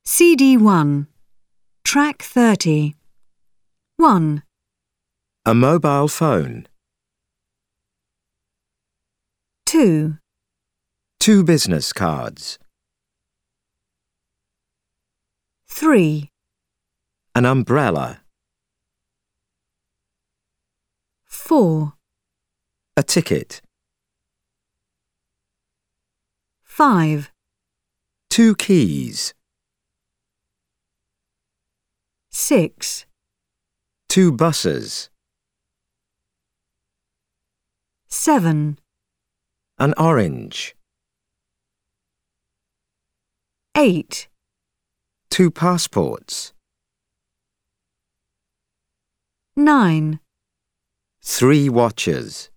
CD1. Track 30. 1, A mobile phone. 2, 2 business cards. 3, An umbrella. 4, A ticket. 5, 2 keys. 6, 2 buses. 7, An orange. 8, 2 passports. 9, 3 watches.